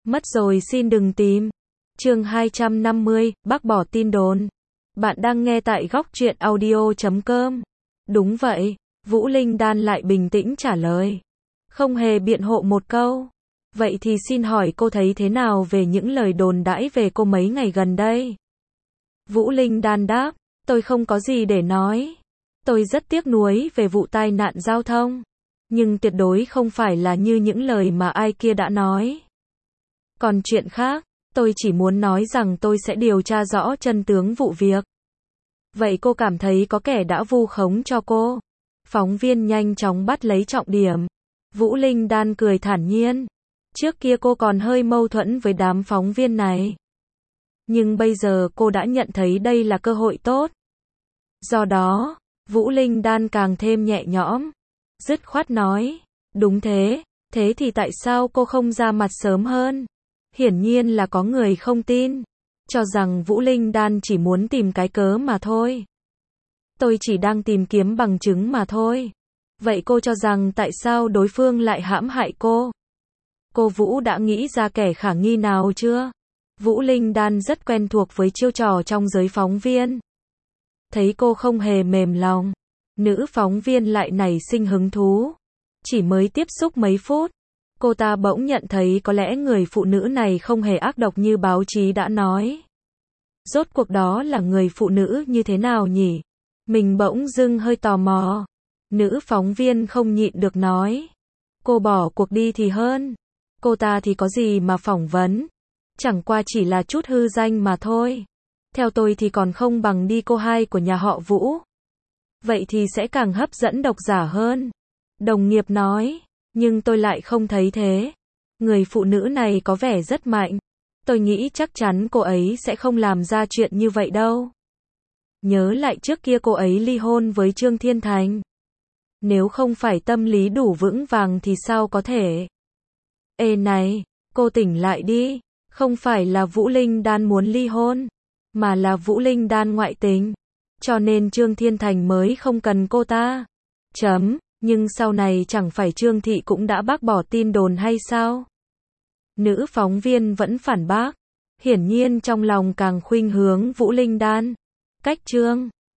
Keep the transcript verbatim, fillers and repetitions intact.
Mất rồi xin đừng tìm. Chương hai trăm năm mươi, bác bỏ tin đồn. Bạn đang nghe tại góc truyện audio chấm com. Đúng vậy, Vũ Linh Đan lại bình tĩnh trả lời. Không hề biện hộ một câu. Vậy thì xin hỏi cô thấy thế nào về những lời đồn đãi về cô mấy ngày gần đây? Vũ Linh Đan đáp, tôi không có gì để nói. Tôi rất tiếc nuối về vụ tai nạn giao thông. Nhưng tuyệt đối không phải là như những lời mà ai kia đã nói. Còn chuyện khác, tôi chỉ muốn nói rằng tôi sẽ điều tra rõ chân tướng vụ việc. Vậy cô cảm thấy có kẻ đã vu khống cho cô? Phóng viên nhanh chóng bắt lấy trọng điểm. Vũ Linh Đan cười thản nhiên. Trước kia cô còn hơi mâu thuẫn với đám phóng viên này. Nhưng bây giờ cô đã nhận thấy đây là cơ hội tốt. Do đó, Vũ Linh Đan càng thêm nhẹ nhõm. Dứt khoát nói, đúng thế, thế thì tại sao cô không ra mặt sớm hơn? Hiển nhiên là có người không tin, cho rằng Vũ Linh Đan chỉ muốn tìm cái cớ mà thôi. Tôi chỉ đang tìm kiếm bằng chứng mà thôi. Vậy cô cho rằng tại sao đối phương lại hãm hại cô? Cô Vũ đã nghĩ ra kẻ khả nghi nào chưa? Vũ Linh Đan rất quen thuộc với chiêu trò trong giới phóng viên. Thấy cô không hề mềm lòng, nữ phóng viên lại nảy sinh hứng thú. Chỉ mới tiếp xúc mấy phút, cô ta bỗng nhận thấy có lẽ người phụ nữ này không hề ác độc như báo chí đã nói. Rốt cuộc đó là người phụ nữ như thế nào nhỉ? Mình bỗng dưng hơi tò mò. Nữ phóng viên không nhịn được nói. Cô bỏ cuộc đi thì hơn. Cô ta thì có gì mà phỏng vấn. Chẳng qua chỉ là chút hư danh mà thôi. Theo tôi thì còn không bằng đi cô hai của nhà họ Vũ. Vậy thì sẽ càng hấp dẫn độc giả hơn. Đồng nghiệp nói. Nhưng tôi lại không thấy thế. Người phụ nữ này có vẻ rất mạnh. Tôi nghĩ chắc chắn cô ấy sẽ không làm ra chuyện như vậy đâu. Nhớ lại trước kia cô ấy ly hôn với Trương Thiên Thành. Nếu không phải tâm lý đủ vững vàng thì sao có thể? Ê này, cô tỉnh lại đi. Không phải là Vũ Linh Đan muốn ly hôn, mà là Vũ Linh Đan ngoại tình. Cho nên Trương Thiên Thành mới không cần cô ta. Chấm, nhưng sau này chẳng phải Trương Thị cũng đã bác bỏ tin đồn hay sao? Nữ phóng viên vẫn phản bác. Hiển nhiên trong lòng càng khuynh hướng Vũ Linh Đan. Cách Trương